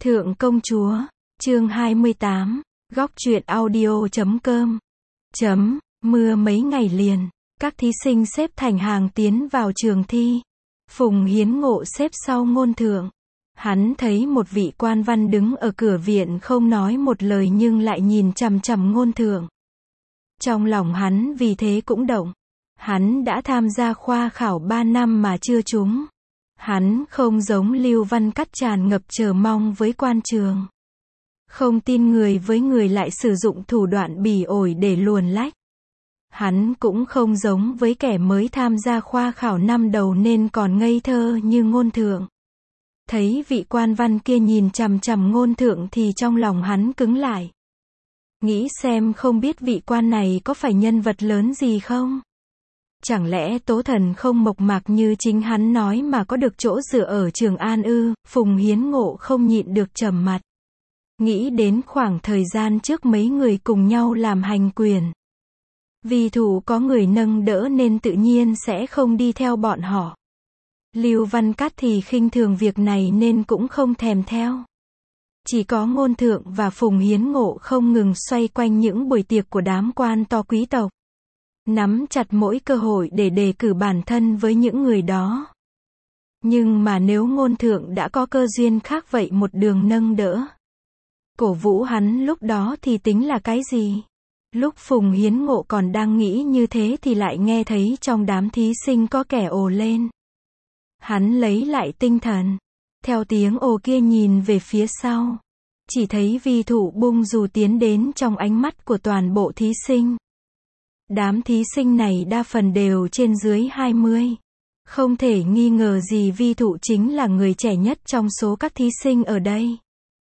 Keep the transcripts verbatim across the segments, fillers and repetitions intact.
Thượng công chúa, chương hai mươi tám, góc truyện audio chấm com. Chấm, mưa mấy ngày liền, các thí sinh xếp thành hàng tiến vào trường thi. Phùng Hiến Ngộ xếp sau Ngôn Thượng. Hắn thấy một vị quan văn đứng ở cửa viện không nói một lời nhưng lại nhìn chằm chằm Ngôn Thượng. Trong lòng hắn vì thế cũng động. Hắn đã tham gia khoa khảo ba năm mà chưa trúng. Hắn không giống Lưu Văn Cắt tràn ngập chờ mong với quan trường. Không tin người với người lại sử dụng thủ đoạn bỉ ổi để luồn lách. Hắn cũng không giống với kẻ mới tham gia khoa khảo năm đầu nên còn ngây thơ như Ngôn Thượng. Thấy vị quan văn kia nhìn chằm chằm Ngôn Thượng thì trong lòng hắn cứng lại. Nghĩ xem không biết vị quan này có phải nhân vật lớn gì không? Chẳng lẽ Tố Thần không mộc mạc như chính hắn nói mà có được chỗ dựa ở Trường An ư? Phùng Hiến Ngộ không nhịn được trầm mặt. Nghĩ đến khoảng thời gian trước mấy người cùng nhau làm hành quyền. Vì thủ có người nâng đỡ nên tự nhiên sẽ không đi theo bọn họ. Lưu Văn Cát thì khinh thường việc này nên cũng không thèm theo. Chỉ có Ngôn Thượng và Phùng Hiến Ngộ không ngừng xoay quanh những buổi tiệc của đám quan to quý tộc. Nắm chặt mỗi cơ hội để đề cử bản thân với những người đó. Nhưng mà nếu Ngôn Thượng đã có cơ duyên khác vậy một đường nâng đỡ. Cổ vũ hắn lúc đó thì tính là cái gì? Lúc Phùng Hiến Ngộ còn đang nghĩ như thế thì lại nghe thấy trong đám thí sinh có kẻ ồ lên. Hắn lấy lại tinh thần. Theo tiếng ồ kia nhìn về phía sau. Chỉ thấy vi thủ bung dù tiến đến trong ánh mắt của toàn bộ thí sinh. Đám thí sinh này đa phần đều trên dưới hai mươi. Không thể nghi ngờ gì vi thủ chính là người trẻ nhất trong số các thí sinh ở đây.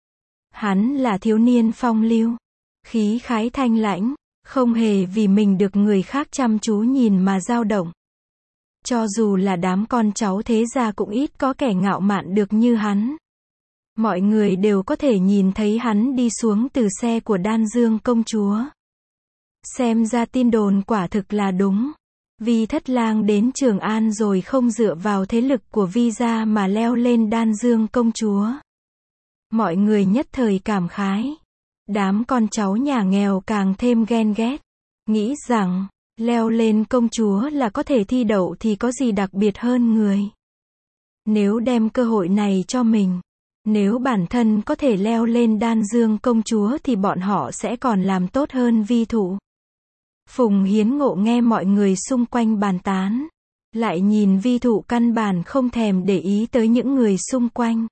Hắn là thiếu niên phong lưu, khí khái thanh lãnh, không hề vì mình được người khác chăm chú nhìn mà dao động. Cho dù là đám con cháu thế gia cũng ít có kẻ ngạo mạn được như hắn. Mọi người đều có thể nhìn thấy hắn đi xuống từ xe của Đan Dương công chúa. Xem ra tin đồn quả thực là đúng. Vi Thất Lang đến Trường An rồi không dựa vào thế lực của Vi gia mà leo lên Đan Dương công chúa. Mọi người nhất thời cảm khái. Đám con cháu nhà nghèo càng thêm ghen ghét. Nghĩ rằng, leo lên công chúa là có thể thi đậu thì có gì đặc biệt hơn người. Nếu đem cơ hội này cho mình, nếu bản thân có thể leo lên Đan Dương công chúa thì bọn họ sẽ còn làm tốt hơn vi thủ. Phùng Hiến Ngộ nghe mọi người xung quanh bàn tán. Lại nhìn vi thủ căn bản không thèm để ý tới những người xung quanh.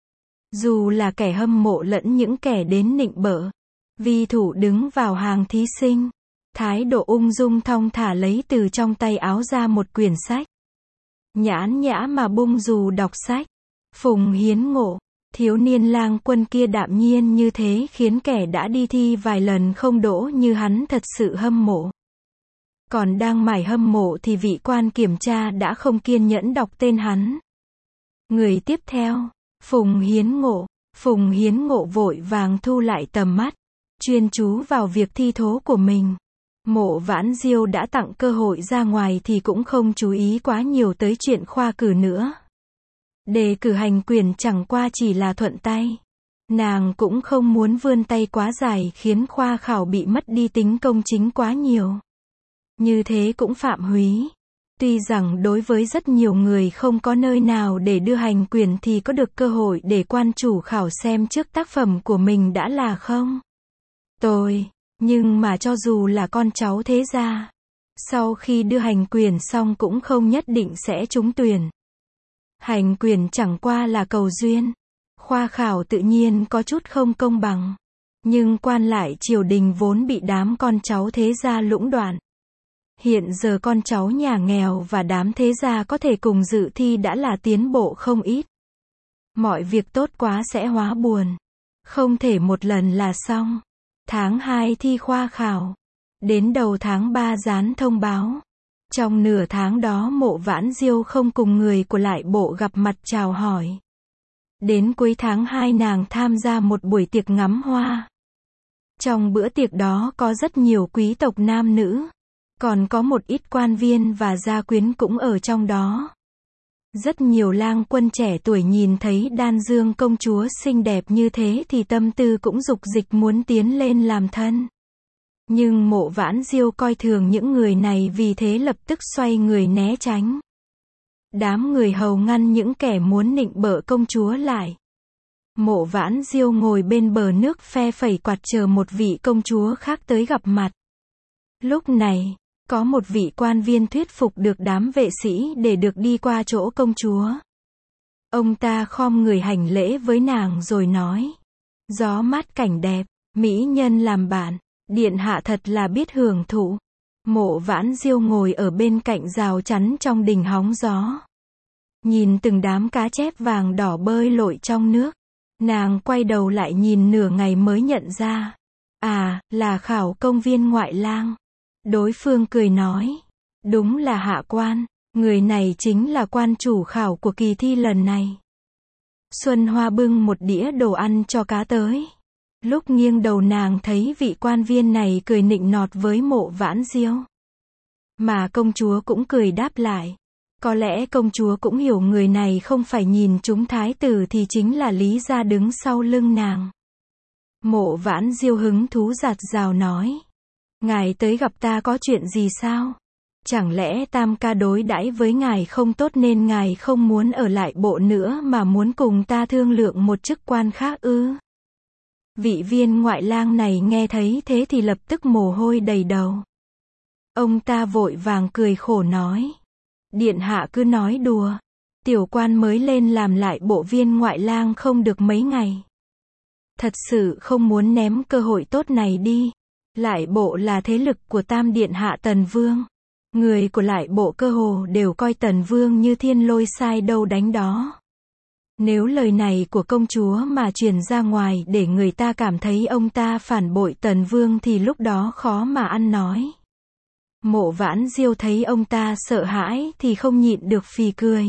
Dù là kẻ hâm mộ lẫn những kẻ đến nịnh bợ. Vi thủ đứng vào hàng thí sinh. Thái độ ung dung thong thả lấy từ trong tay áo ra một quyển sách. Nhãn nhã mà bung dù đọc sách. Phùng Hiến Ngộ, thiếu niên lang quân kia đạm nhiên như thế khiến kẻ đã đi thi vài lần không đỗ như hắn thật sự hâm mộ. Còn đang mải hâm mộ thì vị quan kiểm tra đã không kiên nhẫn đọc tên hắn. Người tiếp theo, Phùng Hiến Ngộ. Phùng Hiến Ngộ vội vàng thu lại tầm mắt, chuyên chú vào việc thi thố của mình. Mộ Vãn Diêu đã tặng cơ hội ra ngoài thì cũng không chú ý quá nhiều tới chuyện khoa cử nữa. Đề cử hành quyền chẳng qua chỉ là thuận tay. Nàng cũng không muốn vươn tay quá dài khiến khoa khảo bị mất đi tính công chính quá nhiều. Như thế cũng phạm húy. Tuy rằng đối với rất nhiều người không có nơi nào để đưa hành quyền thì có được cơ hội để quan chủ khảo xem trước tác phẩm của mình đã là không tồi. Nhưng mà cho dù là con cháu thế gia, sau khi đưa hành quyền xong cũng không nhất định sẽ trúng tuyển. Hành quyền chẳng qua là cầu duyên. Khoa khảo tự nhiên có chút không công bằng. Nhưng quan lại triều đình vốn bị đám con cháu thế gia lũng đoạn. Hiện giờ con cháu nhà nghèo và đám thế gia có thể cùng dự thi đã là tiến bộ không ít. Mọi việc tốt quá sẽ hóa buồn. Không thể một lần là xong. Tháng hai thi khoa khảo. Đến đầu tháng ba dán thông báo. Trong nửa tháng đó Mộ Vãn Diêu không cùng người của lại bộ gặp mặt chào hỏi. Đến cuối tháng hai nàng tham gia một buổi tiệc ngắm hoa. Trong bữa tiệc đó có rất nhiều quý tộc nam nữ. Còn có một ít quan viên và gia quyến cũng ở trong đó. Rất nhiều lang quân trẻ tuổi nhìn thấy Đan Dương công chúa xinh đẹp như thế thì tâm tư cũng dục dịch muốn tiến lên làm thân. Nhưng Mộ Vãn Diêu coi thường những người này, vì thế lập tức xoay người né tránh. Đám người hầu ngăn những kẻ muốn nịnh bợ công chúa lại. Mộ Vãn Diêu ngồi bên bờ nước phe phẩy quạt chờ một vị công chúa khác tới gặp mặt. Lúc này, có một vị quan viên thuyết phục được đám vệ sĩ để được đi qua chỗ công chúa. Ông ta khom người hành lễ với nàng rồi nói: gió mát cảnh đẹp, mỹ nhân làm bạn, điện hạ thật là biết hưởng thụ. Mộ Vãn Diêu ngồi ở bên cạnh rào chắn trong đình hóng gió. Nhìn từng đám cá chép vàng đỏ bơi lội trong nước. Nàng quay đầu lại nhìn nửa ngày mới nhận ra. À, là Khảo công viên ngoại lang. Đối phương cười nói: đúng là hạ quan, người này chính là quan chủ khảo của kỳ thi lần này. Xuân Hoa bưng một đĩa đồ ăn cho cá tới. Lúc nghiêng đầu nàng thấy vị quan viên này cười nịnh nọt với Mộ Vãn Diêu. Mà công chúa cũng cười đáp lại. Có lẽ công chúa cũng hiểu người này không phải nhìn chúng thái tử thì chính là Lý Gia đứng sau lưng nàng. Mộ Vãn Diêu hứng thú rạt rào nói: ngài tới gặp ta có chuyện gì sao? Chẳng lẽ tam ca đối đãi với ngài không tốt nên ngài không muốn ở lại bộ nữa mà muốn cùng ta thương lượng một chức quan khác ư? Vị viên ngoại lang này nghe thấy thế thì lập tức mồ hôi đầy đầu. Ông ta vội vàng cười khổ nói: điện hạ cứ nói đùa. Tiểu quan mới lên làm lại bộ viên ngoại lang không được mấy ngày. Thật sự không muốn ném cơ hội tốt này đi. Lại bộ là thế lực của tam điện hạ Tần Vương. Người của lại bộ cơ hồ đều coi Tần Vương như thiên lôi sai đâu đánh đó. Nếu lời này của công chúa mà truyền ra ngoài để người ta cảm thấy ông ta phản bội Tần Vương thì lúc đó khó mà ăn nói. Mộ Vãn Diêu thấy ông ta sợ hãi thì không nhịn được phì cười.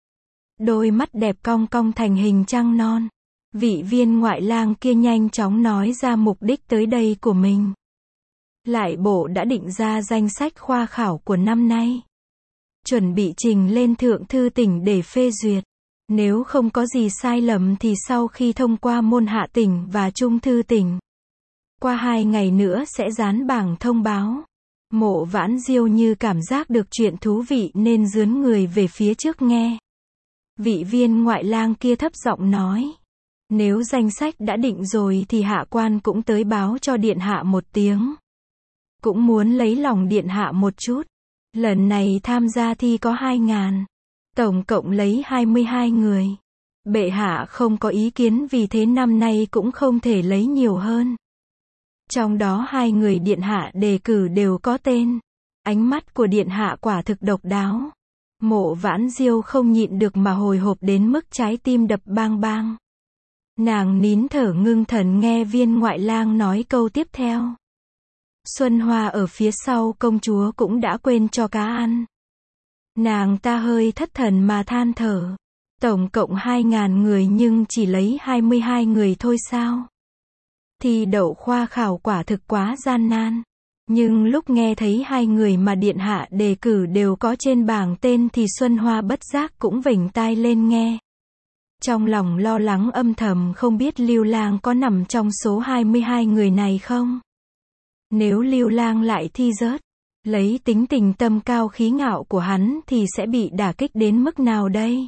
Đôi mắt đẹp cong cong thành hình trăng non. Vị viên ngoại lang kia nhanh chóng nói ra mục đích tới đây của mình. Lại bộ đã định ra danh sách khoa khảo của năm nay. Chuẩn bị trình lên thượng thư tỉnh để phê duyệt. Nếu không có gì sai lầm thì sau khi thông qua môn hạ tỉnh và trung thư tỉnh, qua hai ngày nữa sẽ dán bảng thông báo. Mộ Vãn Diêu như cảm giác được chuyện thú vị nên dướn người về phía trước nghe. Vị viên ngoại lang kia thấp giọng nói: nếu danh sách đã định rồi thì hạ quan cũng tới báo cho điện hạ một tiếng. Cũng muốn lấy lòng điện hạ một chút. Lần này tham gia thi có hai ngàn. Tổng cộng lấy hai mươi hai người. Bệ hạ không có ý kiến vì thế năm nay cũng không thể lấy nhiều hơn. Trong đó hai người điện hạ đề cử đều có tên. Ánh mắt của điện hạ quả thực độc đáo. Mộ Vãn Diêu không nhịn được mà hồi hộp đến mức trái tim đập bang bang. Nàng nín thở ngưng thần nghe viên ngoại lang nói câu tiếp theo. Xuân Hoa ở phía sau công chúa cũng đã quên cho cá ăn. Nàng ta hơi thất thần mà than thở. Tổng cộng hai ngàn người nhưng chỉ lấy hai mươi hai người thôi sao? Thi đậu khoa khảo quả thực quá gian nan. Nhưng lúc nghe thấy hai người mà điện hạ đề cử đều có trên bảng tên thì Xuân Hoa bất giác cũng vểnh tai lên nghe. Trong lòng lo lắng âm thầm không biết Lưu Lang có nằm trong số hai mươi hai người này không? Nếu Lưu Lang lại thi rớt, lấy tính tình tâm cao khí ngạo của hắn thì sẽ bị đả kích đến mức nào đây?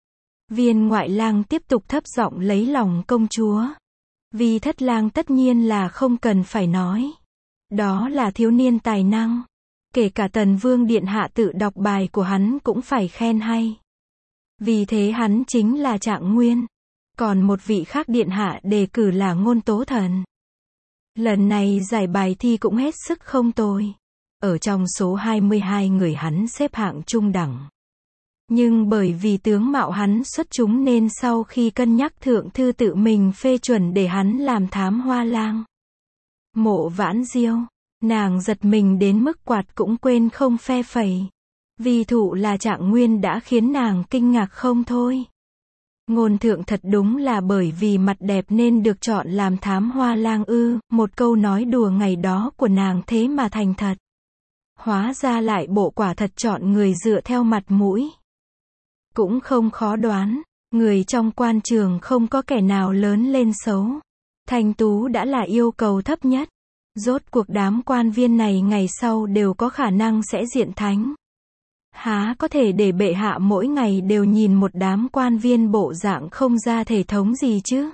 Viên ngoại lang tiếp tục thấp giọng lấy lòng công chúa. Vì thất lang tất nhiên là không cần phải nói. Đó là thiếu niên tài năng. Kể cả Tần Vương điện hạ tự đọc bài của hắn cũng phải khen hay. Vì thế hắn chính là Trạng Nguyên. Còn một vị khác điện hạ đề cử là Ngôn Tố Thần. Lần này giải bài thi cũng hết sức không tồi. Ở trong số hai mươi hai người hắn xếp hạng trung đẳng. Nhưng bởi vì tướng mạo hắn xuất chúng nên sau khi cân nhắc thượng thư tự mình phê chuẩn để hắn làm thám hoa lang. Mộ Vãn Diêu, nàng giật mình đến mức quạt cũng quên không phe phẩy. Vì thụ là Trạng Nguyên đã khiến nàng kinh ngạc không thôi. Ngôn thượng thật đúng là bởi vì mặt đẹp nên được chọn làm thám hoa lang ư, một câu nói đùa ngày đó của nàng thế mà thành thật. Hóa ra lại bộ quả thật chọn người dựa theo mặt mũi. Cũng không khó đoán, người trong quan trường không có kẻ nào lớn lên xấu. Thanh tú đã là yêu cầu thấp nhất. Rốt cuộc đám quan viên này ngày sau đều có khả năng sẽ diện thánh. Há có thể để bệ hạ mỗi ngày đều nhìn một đám quan viên bộ dạng không ra thể thống gì chứ?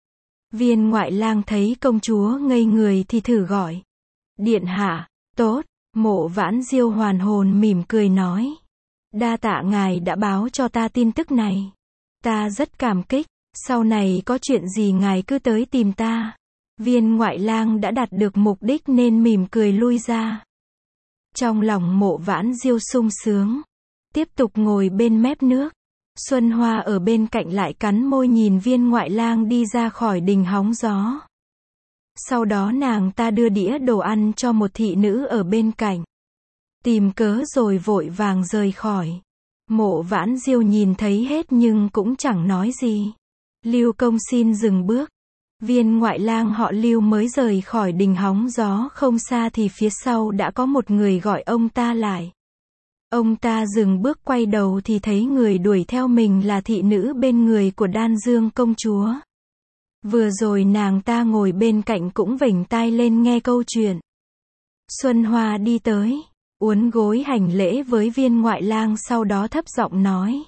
Viên ngoại lang thấy công chúa ngây người thì thử gọi. Điện hạ, tốt, Mộ Vãn Diêu hoàn hồn mỉm cười nói. Đa tạ ngài đã báo cho ta tin tức này. Ta rất cảm kích, sau này có chuyện gì ngài cứ tới tìm ta. Viên ngoại lang đã đạt được mục đích nên mỉm cười lui ra. Trong lòng Mộ Vãn Diêu sung sướng. Tiếp tục ngồi bên mép nước. Xuân Hoa ở bên cạnh lại cắn môi nhìn viên ngoại lang đi ra khỏi đình hóng gió. Sau đó nàng ta đưa đĩa đồ ăn cho một thị nữ ở bên cạnh. Tìm cớ rồi vội vàng rời khỏi. Mộ Vãn Diêu nhìn thấy hết nhưng cũng chẳng nói gì. Lưu công xin dừng bước. Viên ngoại lang họ Lưu mới rời khỏi đình hóng gió không xa thì phía sau đã có một người gọi ông ta lại. Ông ta dừng bước quay đầu thì thấy người đuổi theo mình là thị nữ bên người của Đan Dương công chúa. Vừa rồi nàng ta ngồi bên cạnh cũng vểnh tai lên nghe câu chuyện. Xuân Hoa đi tới, uốn gối hành lễ với viên ngoại lang sau đó thấp giọng nói.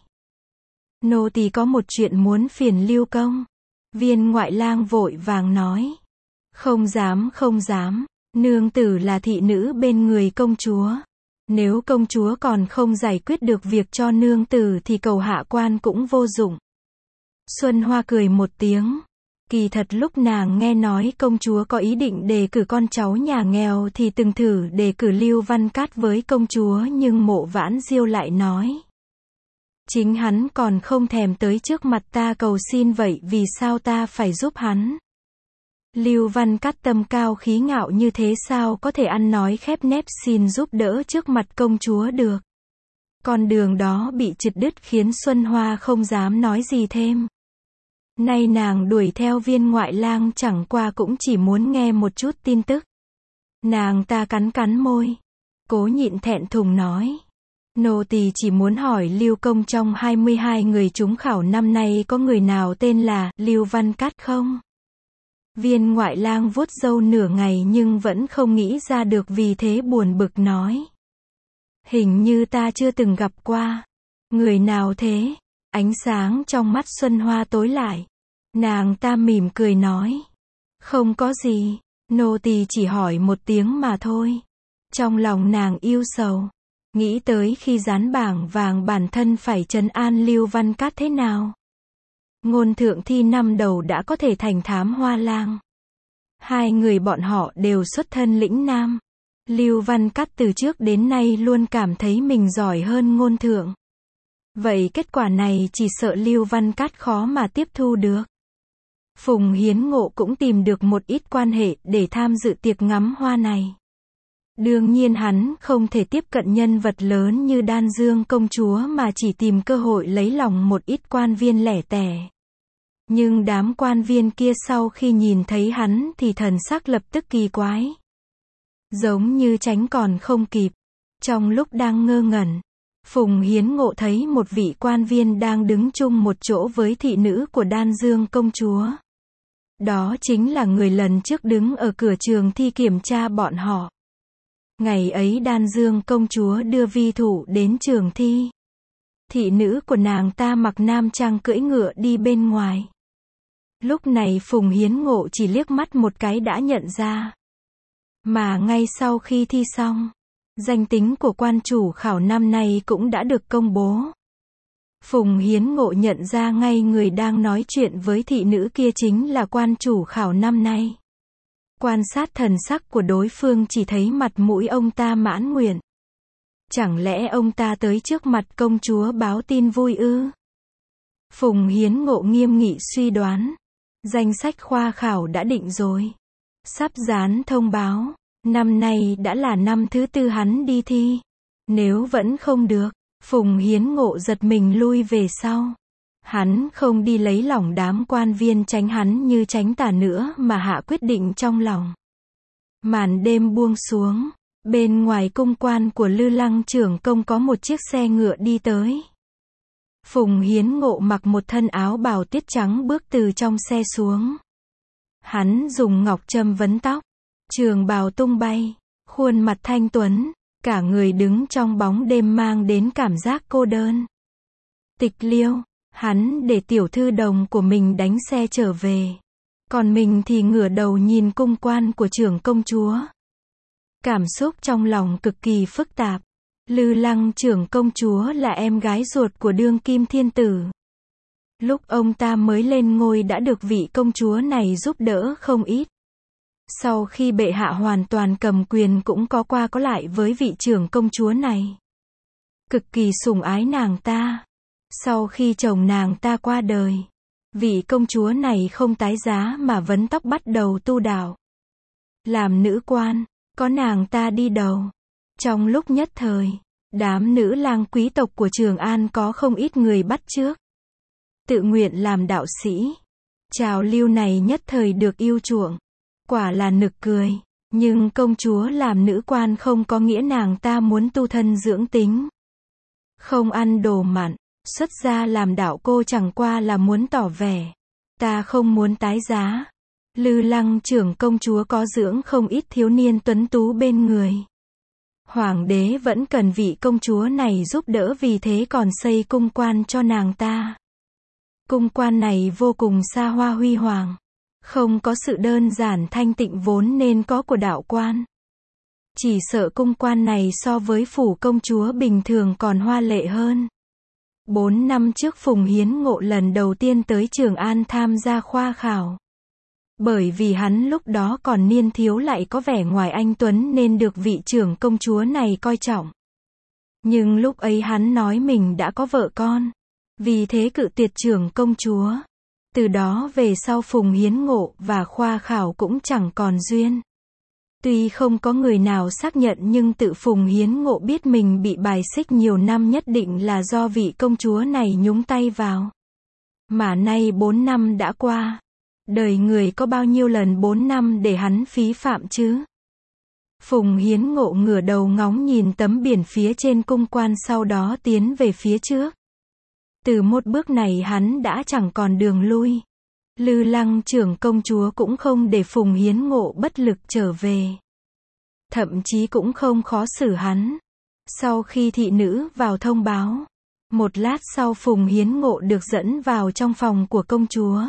Nô tỳ có một chuyện muốn phiền Lưu công. Viên ngoại lang vội vàng nói. Không dám không dám, nương tử là thị nữ bên người công chúa. Nếu công chúa còn không giải quyết được việc cho nương tử thì cầu hạ quan cũng vô dụng. Xuân Hoa cười một tiếng. Kỳ thật lúc nàng nghe nói công chúa có ý định đề cử con cháu nhà nghèo thì từng thử đề cử Lưu Văn Cát với công chúa nhưng Mộ Vãn Diêu lại nói. Chính hắn còn không thèm tới trước mặt ta cầu xin vậy vì sao ta phải giúp hắn? Lưu Văn Cát tâm cao khí ngạo như thế sao có thể ăn nói khép nép xin giúp đỡ trước mặt công chúa được? Con đường đó bị chặt đứt khiến Xuân Hoa không dám nói gì thêm. Nay nàng đuổi theo viên ngoại lang chẳng qua cũng chỉ muốn nghe một chút tin tức. Nàng ta cắn cắn môi. Cố nhịn thẹn thùng nói. Nô tỳ chỉ muốn hỏi Lưu công trong hai mươi hai người trúng khảo năm nay có người nào tên là Lưu Văn Cát không? Viên ngoại lang vuốt râu nửa ngày nhưng vẫn không nghĩ ra được vì thế buồn bực nói. Hình như ta chưa từng gặp qua. Người nào thế? Ánh sáng trong mắt Xuân Hoa tối lại. Nàng ta mỉm cười nói. Không có gì, nô tỳ chỉ hỏi một tiếng mà thôi. Trong lòng nàng yêu sầu. Nghĩ tới khi dán bảng vàng bản thân phải trấn an Lưu Văn Cát thế nào. Ngôn thượng thi năm đầu đã có thể thành thám hoa lang. Hai người bọn họ đều xuất thân lĩnh nam. Lưu Văn Cát từ trước đến nay luôn cảm thấy mình giỏi hơn ngôn thượng. Vậy kết quả này chỉ sợ Lưu Văn Cát khó mà tiếp thu được. Phùng Hiến Ngộ cũng tìm được một ít quan hệ để tham dự tiệc ngắm hoa này. Đương nhiên hắn không thể tiếp cận nhân vật lớn như Đan Dương công chúa mà chỉ tìm cơ hội lấy lòng một ít quan viên lẻ tẻ. Nhưng đám quan viên kia sau khi nhìn thấy hắn thì thần sắc lập tức kỳ quái. Giống như tránh còn không kịp. Trong lúc đang ngơ ngẩn, Phùng Hiến Ngộ thấy một vị quan viên đang đứng chung một chỗ với thị nữ của Đan Dương công chúa. Đó chính là người lần trước đứng ở cửa trường thi kiểm tra bọn họ. Ngày ấy Đan Dương công chúa đưa vi thủ đến trường thi. Thị nữ của nàng ta mặc nam trang cưỡi ngựa đi bên ngoài. Lúc này Phùng Hiến Ngộ chỉ liếc mắt một cái đã nhận ra. Mà ngay sau khi thi xong, danh tính của quan chủ khảo năm nay cũng đã được công bố. Phùng Hiến Ngộ nhận ra ngay người đang nói chuyện với thị nữ kia chính là quan chủ khảo năm nay. Quan sát thần sắc của đối phương chỉ thấy mặt mũi ông ta mãn nguyện. Chẳng lẽ ông ta tới trước mặt công chúa báo tin vui ư? Phùng Hiến Ngộ nghiêm nghị suy đoán. Danh sách khoa khảo đã định rồi. Sắp dán thông báo. Năm nay đã là năm thứ tư hắn đi thi. Nếu vẫn không được, Phùng Hiến Ngộ giật mình lui về sau. Hắn không đi lấy lòng đám quan viên tránh hắn như tránh tà nữa mà hạ quyết định trong lòng. Màn đêm buông xuống. Bên ngoài cung quan của Lư Lăng trưởng công có một chiếc xe ngựa đi tới. Phùng Hiến Ngộ mặc một thân áo bào tiết trắng bước từ trong xe xuống. Hắn dùng ngọc châm vấn tóc, trường bào tung bay, khuôn mặt thanh tuấn, cả người đứng trong bóng đêm mang đến cảm giác cô đơn. Tịch Liêu, hắn để tiểu thư đồng của mình đánh xe trở về. Còn mình thì ngửa đầu nhìn cung quan của trưởng công chúa. Cảm xúc trong lòng cực kỳ phức tạp. Lư Lăng trưởng công chúa là em gái ruột của đương kim thiên tử. Lúc ông ta mới lên ngôi đã được vị công chúa này giúp đỡ không ít. Sau khi bệ hạ hoàn toàn cầm quyền cũng có qua có lại với vị trưởng công chúa này. Cực kỳ sủng ái nàng ta. Sau khi chồng nàng ta qua đời, vị công chúa này không tái giá mà vấn tóc bắt đầu tu đạo. Làm nữ quan, có nàng ta đi đầu. Trong lúc nhất thời, đám nữ lang quý tộc của Trường An có không ít người bắt chước. Tự nguyện làm đạo sĩ. Trào lưu này nhất thời được yêu chuộng. Quả là nực cười. Nhưng công chúa làm nữ quan không có nghĩa nàng ta muốn tu thân dưỡng tính. Không ăn đồ mặn. Xuất gia làm đạo cô chẳng qua là muốn tỏ vẻ. Ta không muốn tái giá. Lư Lăng trưởng công chúa có dưỡng không ít thiếu niên tuấn tú bên người. Hoàng đế vẫn cần vị công chúa này giúp đỡ vì thế còn xây cung quan cho nàng ta. Cung quan này vô cùng xa hoa huy hoàng. Không có sự đơn giản thanh tịnh vốn nên có của đạo quan. Chỉ sợ cung quan này so với phủ công chúa bình thường còn hoa lệ hơn. Bốn năm trước Phùng Hiến Ngộ lần đầu tiên tới Trường An tham gia khoa khảo. Bởi vì hắn lúc đó còn niên thiếu lại có vẻ ngoài anh tuấn nên được vị trưởng công chúa này coi trọng. Nhưng lúc ấy hắn nói mình đã có vợ con. Vì thế cự tuyệt trưởng công chúa. Từ đó về sau Phùng Hiến Ngộ và khoa khảo cũng chẳng còn duyên. Tuy không có người nào xác nhận nhưng tự Phùng Hiến Ngộ biết mình bị bài xích nhiều năm nhất định là do vị công chúa này nhúng tay vào. Mà nay bốn năm đã qua. Đời người có bao nhiêu lần bốn năm để hắn phí phạm chứ? Phùng Hiến Ngộ ngửa đầu ngóng nhìn tấm biển phía trên cung quan sau đó tiến về phía trước. Từ một bước này hắn đã chẳng còn đường lui. Lư Lăng trưởng công chúa cũng không để Phùng Hiến Ngộ bất lực trở về. Thậm chí cũng không khó xử hắn. Sau khi thị nữ vào thông báo, một lát sau Phùng Hiến Ngộ được dẫn vào trong phòng của công chúa.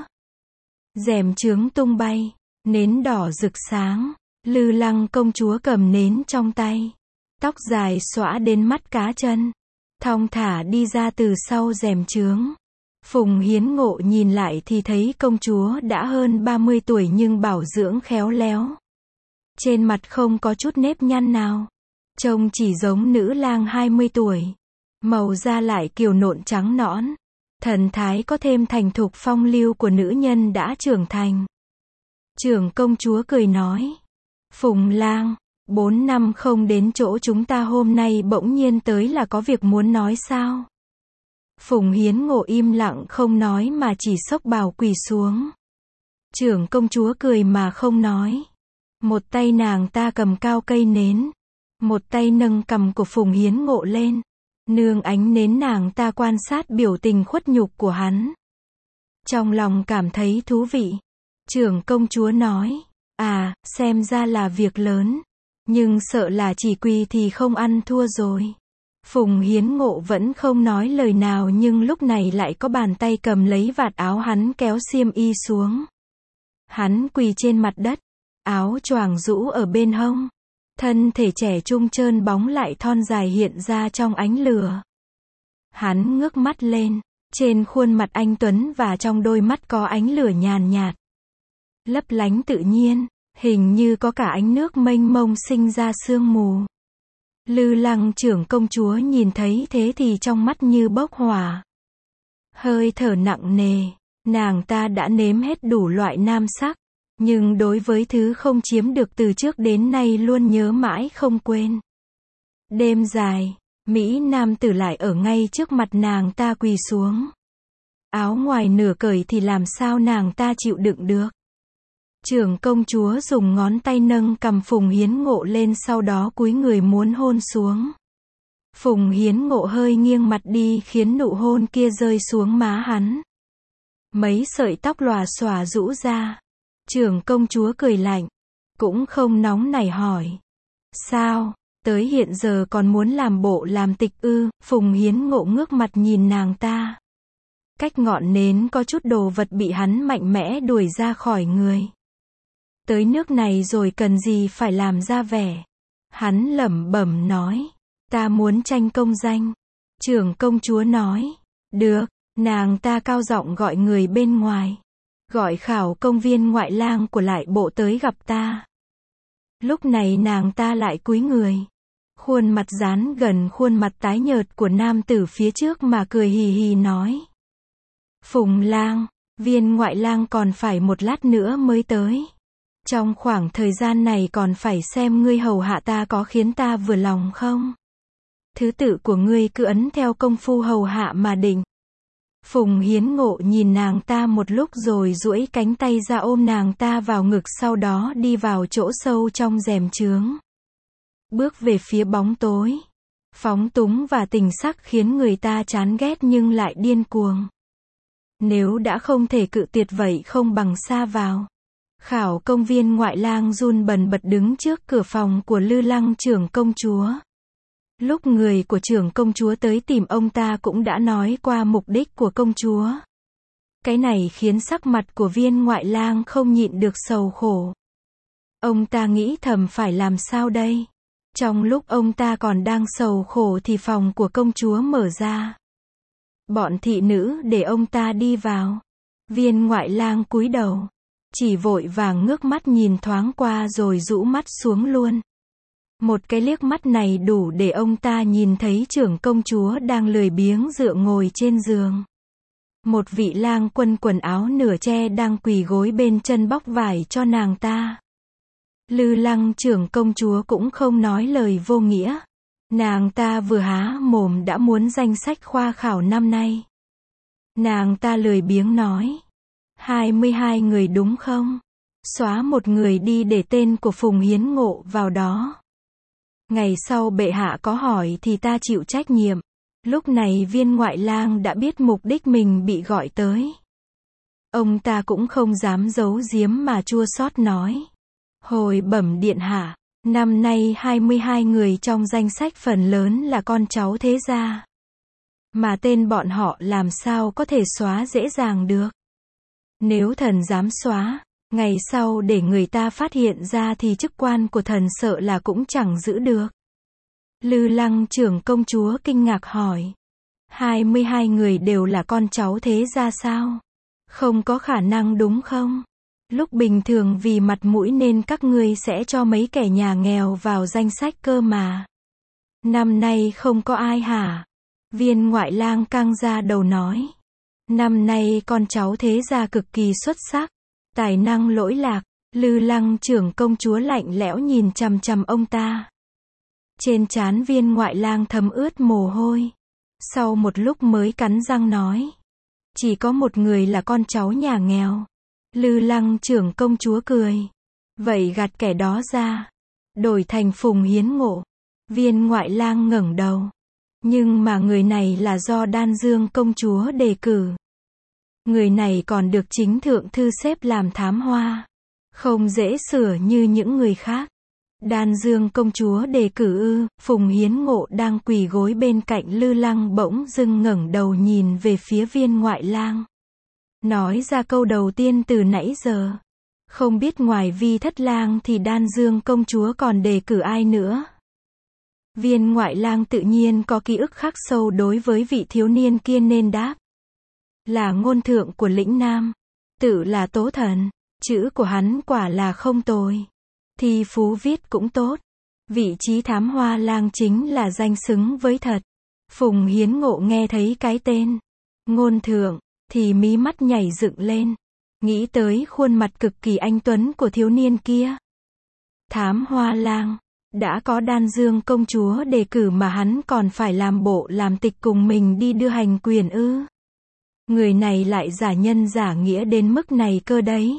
Rèm chướng tung bay, nến đỏ rực sáng, Lư Lăng công chúa cầm nến trong tay, tóc dài xõa đến mắt cá chân, thong thả đi ra từ sau rèm chướng. Phùng Hiến Ngộ nhìn lại thì thấy công chúa đã hơn ba mươi tuổi nhưng bảo dưỡng khéo léo. Trên mặt không có chút nếp nhăn nào. Trông chỉ giống nữ lang hai mươi tuổi. Màu da lại kiều nộn trắng nõn. Thần thái có thêm thành thục phong lưu của nữ nhân đã trưởng thành. Trưởng công chúa cười nói. Phùng lang, bốn năm không đến chỗ chúng ta hôm nay bỗng nhiên tới là có việc muốn nói sao? Phùng Hiến Ngộ im lặng không nói mà chỉ xốc bào quỳ xuống. Trưởng công chúa cười mà không nói. Một tay nàng ta cầm cao cây nến. Một tay nâng cằm của Phùng Hiến Ngộ lên. Nương ánh nến nàng ta quan sát biểu tình khuất nhục của hắn. Trong lòng cảm thấy thú vị. Trưởng công chúa nói. À, xem ra là việc lớn. Nhưng sợ là chỉ quỳ thì không ăn thua rồi. Phùng Hiến Ngộ vẫn không nói lời nào nhưng lúc này lại có bàn tay cầm lấy vạt áo hắn kéo xiêm y xuống. Hắn quỳ trên mặt đất. Áo choàng rũ ở bên hông. Thân thể trẻ trung trơn bóng lại thon dài hiện ra trong ánh lửa. Hắn ngước mắt lên. Trên khuôn mặt anh tuấn và trong đôi mắt có ánh lửa nhàn nhạt. Lấp lánh tự nhiên. Hình như có cả ánh nước mênh mông sinh ra sương mù. Lư Lăng trưởng công chúa nhìn thấy thế thì trong mắt như bốc hỏa. Hơi thở nặng nề. Nàng ta đã nếm hết đủ loại nam sắc. Nhưng đối với thứ không chiếm được từ trước đến nay luôn nhớ mãi không quên. Đêm dài, Mỹ nam tử lại ở ngay trước mặt nàng ta quỳ xuống. Áo ngoài nửa cởi thì làm sao nàng ta chịu đựng được. Trưởng công chúa dùng ngón tay nâng cằm Phùng Hiến Ngộ lên sau đó cúi người muốn hôn xuống. Phùng Hiến Ngộ hơi nghiêng mặt đi khiến nụ hôn kia rơi xuống má hắn. Mấy sợi tóc lòa xòa rũ ra. Trưởng công chúa cười lạnh. Cũng không nóng nảy hỏi. Sao, tới hiện giờ còn muốn làm bộ làm tịch ư? Phùng Hiến Ngộ ngước mặt nhìn nàng ta. Cách ngọn nến có chút đồ vật bị hắn mạnh mẽ đuổi ra khỏi người. Tới nước này rồi cần gì phải làm ra vẻ. Hắn lẩm bẩm nói. Ta muốn tranh công danh. Trưởng công chúa nói. Được, nàng ta cao giọng gọi người bên ngoài. Gọi khảo công viên ngoại lang của lại bộ tới gặp ta. Lúc này nàng ta lại cúi người. Khuôn mặt dán gần khuôn mặt tái nhợt của nam tử phía trước mà cười hì hì nói. Phùng lang, viên ngoại lang còn phải một lát nữa mới tới. Trong khoảng thời gian này còn phải xem ngươi hầu hạ ta có khiến ta vừa lòng không? Thứ tự của ngươi cứ ấn theo công phu hầu hạ mà định. Phùng Hiến Ngộ nhìn nàng ta một lúc rồi duỗi cánh tay ra ôm nàng ta vào ngực, sau đó đi vào chỗ sâu trong rèm chướng. Bước về phía bóng tối. Phóng túng và tình sắc khiến người ta chán ghét nhưng lại điên cuồng. Nếu đã không thể cự tuyệt vậy không bằng sa vào. Khảo công viên ngoại lang run bần bật đứng trước cửa phòng của Lư Lăng trưởng công chúa. Lúc người của trưởng công chúa tới tìm ông ta cũng đã nói qua mục đích của công chúa. Cái này khiến sắc mặt của viên ngoại lang không nhịn được sầu khổ. Ông ta nghĩ thầm phải làm sao đây? Trong lúc ông ta còn đang sầu khổ thì phòng của công chúa mở ra. Bọn thị nữ để ông ta đi vào. Viên ngoại lang cúi đầu. Chỉ vội vàng ngước mắt nhìn thoáng qua rồi rũ mắt xuống luôn. Một cái liếc mắt này đủ để ông ta nhìn thấy trưởng công chúa đang lười biếng dựa ngồi trên giường. Một vị lang quân quần áo nửa che đang quỳ gối bên chân bóc vải cho nàng ta. Lư Lăng trưởng công chúa cũng không nói lời vô nghĩa. Nàng ta vừa há mồm đã muốn danh sách khoa khảo năm nay. Nàng ta lười biếng nói. hai mươi hai người đúng không? Xóa một người đi để tên của Phùng Hiến Ngộ vào đó. Ngày sau bệ hạ có hỏi thì ta chịu trách nhiệm. Lúc này viên ngoại lang đã biết mục đích mình bị gọi tới. Ông ta cũng không dám giấu giếm mà chua xót nói. Hồi bẩm điện hạ, năm nay hai mươi hai người trong danh sách phần lớn là con cháu thế gia. Mà tên bọn họ làm sao có thể xóa dễ dàng được. Nếu thần dám xóa, ngày sau để người ta phát hiện ra thì chức quan của thần sợ là cũng chẳng giữ được. Lư Lăng trưởng công chúa kinh ngạc hỏi. hai mươi hai người đều là con cháu thế gia sao? Không có khả năng đúng không? Lúc bình thường vì mặt mũi nên các ngươi sẽ cho mấy kẻ nhà nghèo vào danh sách cơ mà. Năm nay không có ai hả? Viên ngoại lang căng ra đầu nói. Năm nay con cháu thế gia cực kỳ xuất sắc. Tài năng lỗi lạc. Lư Lăng trưởng công chúa lạnh lẽo nhìn chằm chằm ông ta. Trên trán viên ngoại lang thấm ướt mồ hôi. Sau một lúc mới cắn răng nói. Chỉ có một người là con cháu nhà nghèo. Lư Lăng trưởng công chúa cười. Vậy gạt kẻ đó ra. Đổi thành Phùng Hiến Ngộ. Viên ngoại lang ngẩng đầu. Nhưng mà người này là do Đan Dương công chúa đề cử. Người này còn được chính thượng thư xếp làm thám hoa. Không dễ sửa như những người khác. Đan Dương công chúa đề cử ư? Phùng Hiến Ngộ đang quỳ gối bên cạnh Lư Lăng bỗng dưng ngẩng đầu nhìn về phía viên ngoại lang. Nói ra câu đầu tiên từ nãy giờ. Không biết ngoài Vi Thất Lang thì Đan Dương công chúa còn đề cử ai nữa? Viên ngoại lang tự nhiên có ký ức khắc sâu đối với vị thiếu niên kia nên đáp. Là ngôn thượng của lĩnh Nam. Tự là Tố Thần. Chữ của hắn quả là không tồi. Thi phú viết cũng tốt. Vị trí thám hoa lang chính là danh xứng với thật. Phùng Hiến Ngộ nghe thấy cái tên ngôn thượng thì mí mắt nhảy dựng lên. Nghĩ tới khuôn mặt cực kỳ anh tuấn của thiếu niên kia. Thám hoa lang. Đã có Đan Dương công chúa đề cử mà hắn còn phải làm bộ làm tịch cùng mình đi đưa hành quyền ư? Người này lại giả nhân giả nghĩa đến mức này cơ đấy.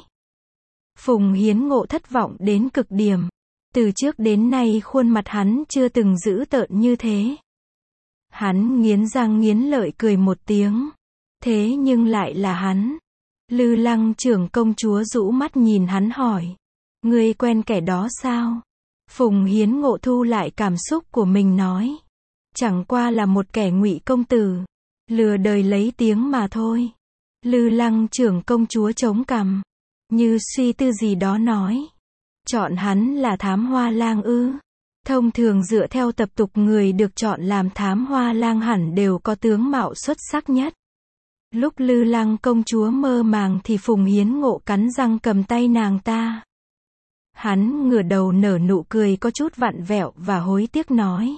Phùng Hiến Ngộ thất vọng đến cực điểm. Từ trước đến nay khuôn mặt hắn chưa từng dữ tợn như thế. Hắn nghiến răng nghiến lợi cười một tiếng. Thế nhưng lại là hắn. Lư Lăng trưởng công chúa rũ mắt nhìn hắn hỏi. Ngươi quen kẻ đó sao? Phùng Hiến Ngộ thu lại cảm xúc của mình nói. Chẳng qua là một kẻ ngụy công tử. Lừa đời lấy tiếng mà thôi. Lư Lăng trưởng công chúa chống cằm. Như suy tư gì đó nói. Chọn hắn là thám hoa lang ư? Thông thường dựa theo tập tục người được chọn làm thám hoa lang hẳn đều có tướng mạo xuất sắc nhất. Lúc Lư Lăng công chúa mơ màng thì Phùng Hiến Ngộ cắn răng cầm tay nàng ta. Hắn ngửa đầu nở nụ cười có chút vặn vẹo và hối tiếc nói.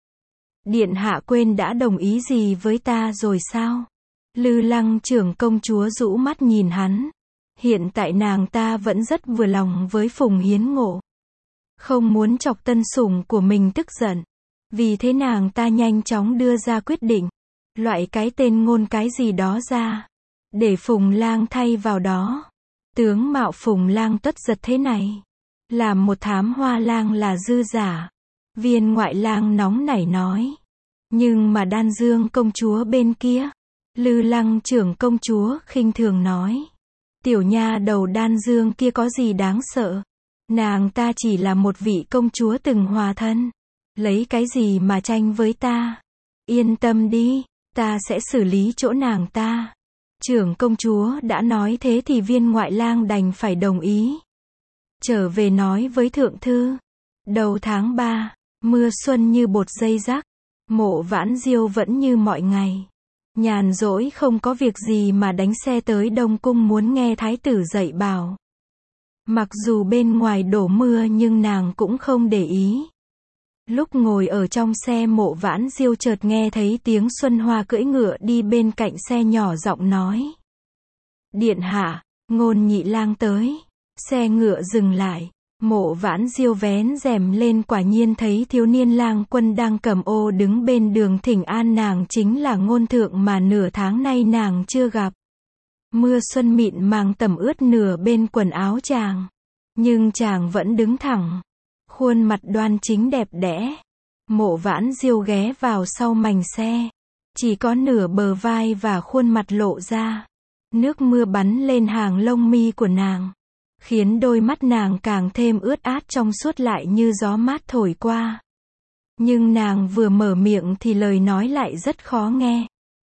Điện hạ quên đã đồng ý gì với ta rồi sao? Lư Lăng trưởng công chúa rũ mắt nhìn hắn. Hiện tại nàng ta vẫn rất vừa lòng với Phùng Hiến Ngộ. Không muốn chọc tân sủng của mình tức giận. Vì thế nàng ta nhanh chóng đưa ra quyết định. Loại cái tên ngôn cái gì đó ra. Để Phùng Lang thay vào đó. Tướng mạo Phùng Lang tuất giật thế này. Làm một thám hoa lang là dư giả. Viên ngoại lang nóng nảy nói. Nhưng mà Đan Dương công chúa bên kia. Lư Lăng trưởng công chúa khinh thường nói. Tiểu nha đầu Đan Dương kia có gì đáng sợ. Nàng ta chỉ là một vị công chúa từng hòa thân. Lấy cái gì mà tranh với ta. Yên tâm đi. Ta sẽ xử lý chỗ nàng ta. Trưởng công chúa đã nói thế thì viên ngoại lang đành phải đồng ý. Trở về nói với thượng thư. Đầu tháng ba, mưa xuân như bột dây rắc. Mộ Vãn Diêu vẫn như mọi ngày. Nhàn rỗi không có việc gì mà đánh xe tới Đông Cung muốn nghe thái tử dạy bảo. Mặc dù bên ngoài đổ mưa nhưng nàng cũng không để ý. Lúc ngồi ở trong xe Mộ Vãn Diêu chợt nghe thấy tiếng Xuân Hoa cưỡi ngựa đi bên cạnh xe nhỏ giọng nói. Điện hạ, Ngôn nhị lang tới. Xe ngựa dừng lại. Mộ Vãn Diêu vén rèm lên quả nhiên thấy thiếu niên lang quân đang cầm ô đứng bên đường thỉnh an nàng chính là Ngôn thượng mà nửa tháng nay nàng chưa gặp. Mưa xuân mịn màng tẩm ướt nửa bên quần áo chàng. Nhưng chàng vẫn đứng thẳng. Khuôn mặt đoan chính đẹp đẽ. Mộ Vãn Diêu ghé vào sau mành xe. Chỉ có nửa bờ vai và khuôn mặt lộ ra. Nước mưa bắn lên hàng lông mi của nàng. Khiến đôi mắt nàng càng thêm ướt át trong suốt lại như gió mát thổi qua. Nhưng nàng vừa mở miệng thì lời nói lại rất khó nghe.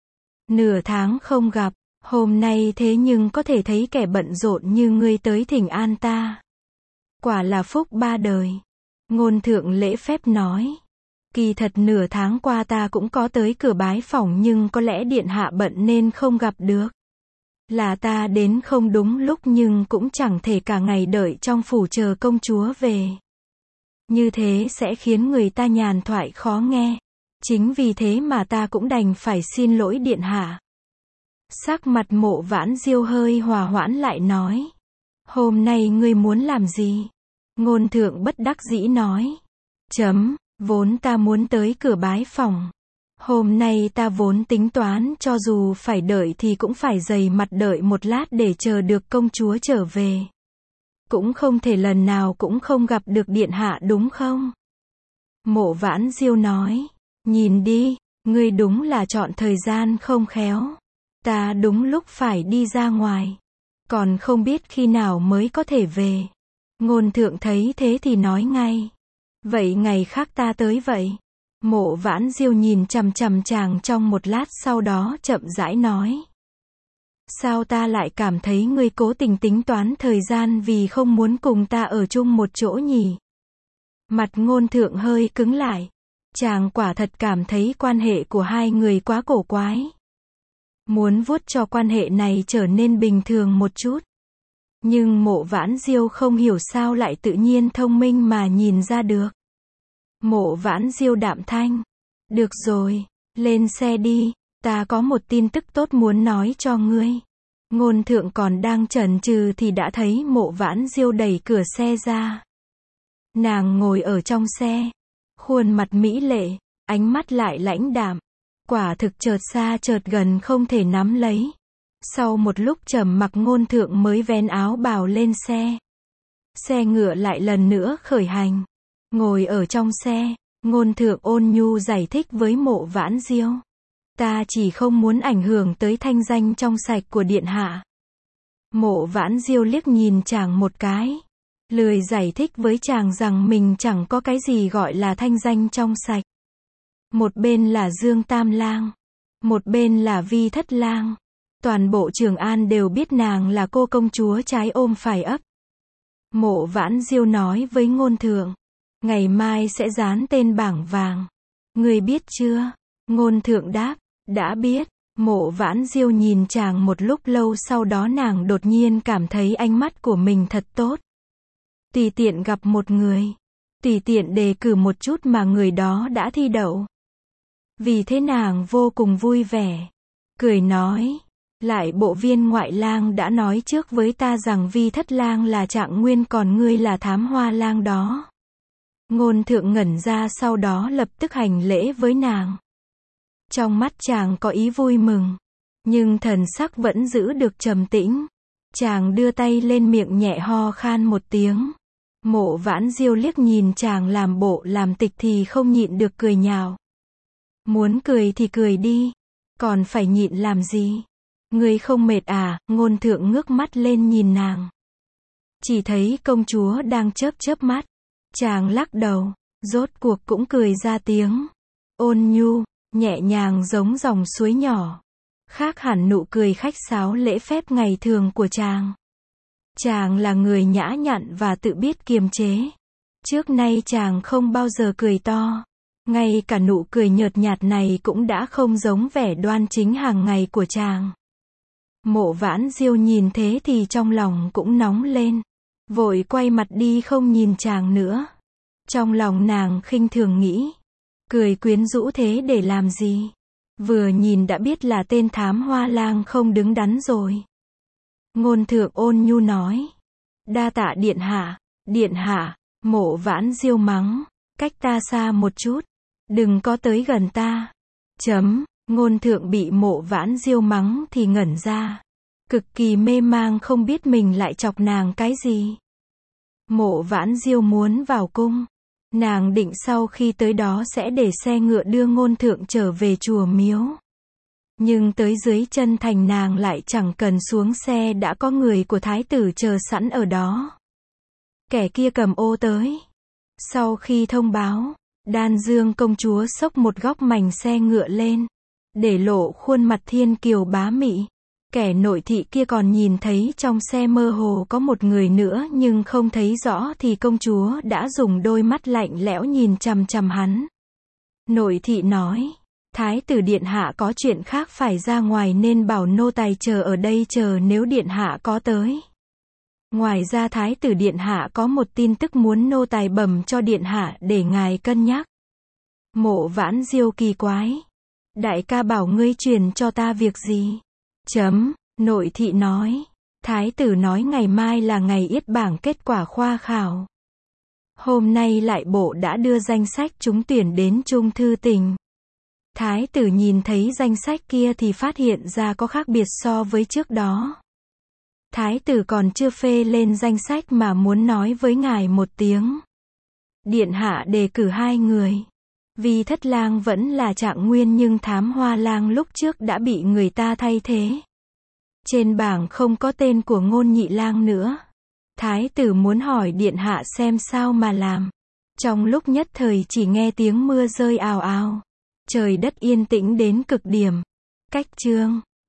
Nửa tháng không gặp, hôm nay thế nhưng có thể thấy kẻ bận rộn như ngươi tới thỉnh an ta. Quả là phúc ba đời. Ngôn thượng lễ phép nói. Kỳ thật nửa tháng qua ta cũng có tới cửa bái phỏng nhưng có lẽ điện hạ bận nên không gặp được. Là ta đến không đúng lúc nhưng cũng chẳng thể cả ngày đợi trong phủ chờ công chúa về. Như thế sẽ khiến người ta nhàn thoại khó nghe. Chính vì thế mà ta cũng đành phải xin lỗi điện hạ. Sắc mặt Mộ Vãn Diêu hơi hòa hoãn lại nói. Hôm nay ngươi muốn làm gì? Ngôn thượng bất đắc dĩ nói. Chấm, vốn ta muốn tới cửa bái phỏng. Hôm nay ta vốn tính toán cho dù phải đợi thì cũng phải dày mặt đợi một lát để chờ được công chúa trở về. Cũng không thể lần nào cũng không gặp được điện hạ đúng không? Mộ Vãn Diêu nói. Nhìn đi, ngươi đúng là chọn thời gian không khéo. Ta đúng lúc phải đi ra ngoài. Còn không biết khi nào mới có thể về. Ngôn thượng thấy thế thì nói ngay. Vậy ngày khác ta tới vậy. Mộ Vãn Diêu nhìn chằm chằm chàng trong một lát sau đó chậm rãi nói. Sao ta lại cảm thấy ngươi cố tình tính toán thời gian vì không muốn cùng ta ở chung một chỗ nhỉ? Mặt Ngôn thượng hơi cứng lại. Chàng quả thật cảm thấy quan hệ của hai người quá cổ quái. Muốn vuốt cho quan hệ này trở nên bình thường một chút. Nhưng Mộ Vãn Diêu không hiểu sao lại tự nhiên thông minh mà nhìn ra được. Mộ Vãn Diêu đạm thanh. Được rồi, lên xe đi, ta có một tin tức tốt muốn nói cho ngươi. Ngôn thượng còn đang chần chừ thì đã thấy Mộ Vãn Diêu đẩy cửa xe ra. Nàng ngồi ở trong xe. Khuôn mặt mỹ lệ, ánh mắt lại lãnh đạm. Quả thực chợt xa chợt gần không thể nắm lấy. Sau một lúc trầm mặc Ngôn thượng mới vén áo bào lên xe. Xe ngựa lại lần nữa khởi hành. Ngồi ở trong xe, Ngôn Thượng ôn nhu giải thích với Mộ Vãn Diêu. Ta chỉ không muốn ảnh hưởng tới thanh danh trong sạch của điện hạ. Mộ Vãn Diêu liếc nhìn chàng một cái. Lười giải thích với chàng rằng mình chẳng có cái gì gọi là thanh danh trong sạch. Một bên là Dương Tam Lang. Một bên là Vi Thất Lang. Toàn bộ Trường An đều biết nàng là cô công chúa trái ôm phải ấp. Mộ Vãn Diêu nói với Ngôn Thượng. Ngày mai sẽ dán tên bảng vàng. Ngươi biết chưa? Ngôn Thượng đáp. Đã biết. Mộ Vãn Diêu nhìn chàng một lúc lâu, sau đó nàng đột nhiên cảm thấy ánh mắt của mình thật tốt. Tùy tiện gặp một người. Tùy tiện đề cử một chút mà người đó đã thi đậu. Vì thế nàng vô cùng vui vẻ. Cười nói. Lại bộ viên ngoại lang đã nói trước với ta rằng Vi Thất Lang là Trạng Nguyên còn ngươi là Thám Hoa Lang đó. Ngôn Thượng ngẩn ra, sau đó lập tức hành lễ với nàng. Trong mắt chàng có ý vui mừng, nhưng thần sắc vẫn giữ được trầm tĩnh. Chàng đưa tay lên miệng nhẹ ho khan một tiếng. Mộ Vãn Diêu liếc nhìn chàng làm bộ làm tịch thì không nhịn được cười nhạo. Muốn cười thì cười đi, còn phải nhịn làm gì? Ngươi không mệt à? Ngôn Thượng ngước mắt lên nhìn nàng. Chỉ thấy công chúa đang chớp chớp mắt. Chàng lắc đầu, rốt cuộc cũng cười ra tiếng. Ôn nhu, nhẹ nhàng giống dòng suối nhỏ. Khác hẳn nụ cười khách sáo lễ phép ngày thường của chàng. Chàng là người nhã nhặn và tự biết kiềm chế. Trước nay chàng không bao giờ cười to. Ngay cả nụ cười nhợt nhạt này cũng đã không giống vẻ đoan chính hàng ngày của chàng. Mộ Vãn Diêu nhìn thế thì trong lòng cũng nóng lên. Vội quay mặt đi không nhìn chàng nữa. Trong lòng nàng khinh thường nghĩ. Cười quyến rũ thế để làm gì? Vừa nhìn đã biết là tên Thám Hoa Lang không đứng đắn rồi. Ngôn Thượng ôn nhu nói. Đa tạ điện hạ. Điện hạ. Mộ Vãn Diêu mắng. Cách ta xa một chút. Đừng có tới gần ta. Chấm. Ngôn Thượng bị Mộ Vãn Diêu mắng thì ngẩn ra. Cực kỳ mê mang không biết mình lại chọc nàng cái gì. Mộ Vãn Diêu muốn vào cung. Nàng định sau khi tới đó sẽ để xe ngựa đưa Ngôn Thượng trở về chùa miếu. Nhưng tới dưới chân thành nàng lại chẳng cần xuống xe đã có người của thái tử chờ sẵn ở đó. Kẻ kia cầm ô tới. Sau khi thông báo, Đan Dương công chúa xốc một góc mành xe ngựa lên, để lộ khuôn mặt thiên kiều bá mị. Kẻ nội thị kia còn nhìn thấy trong xe mơ hồ có một người nữa nhưng không thấy rõ thì công chúa đã dùng đôi mắt lạnh lẽo nhìn chằm chằm hắn. Nội thị nói, thái tử điện hạ có chuyện khác phải ra ngoài nên bảo nô tài chờ ở đây chờ nếu điện hạ có tới. Ngoài ra thái tử điện hạ có một tin tức muốn nô tài bẩm cho điện hạ để ngài cân nhắc. Mộ Vãn Diêu kỳ quái. Đại ca bảo ngươi truyền cho ta việc gì? Chấm, nội thị nói. Thái tử nói ngày mai là ngày yết bảng kết quả khoa khảo. Hôm nay lại bộ đã đưa danh sách trúng tuyển đến Trung Thư Tỉnh. Thái tử nhìn thấy danh sách kia thì phát hiện ra có khác biệt so với trước đó. Thái tử còn chưa phê lên danh sách mà muốn nói với ngài một tiếng. Điện hạ đề cử hai người. Vi Thất Lang vẫn là Trạng Nguyên nhưng Thám Hoa Lang lúc trước đã bị người ta thay thế. Trên bảng không có tên của Ngôn Nhị Lang nữa. Thái tử muốn hỏi điện hạ xem sao mà làm. Trong lúc nhất thời chỉ nghe tiếng mưa rơi ào ào. Trời đất yên tĩnh đến cực điểm. Cách chương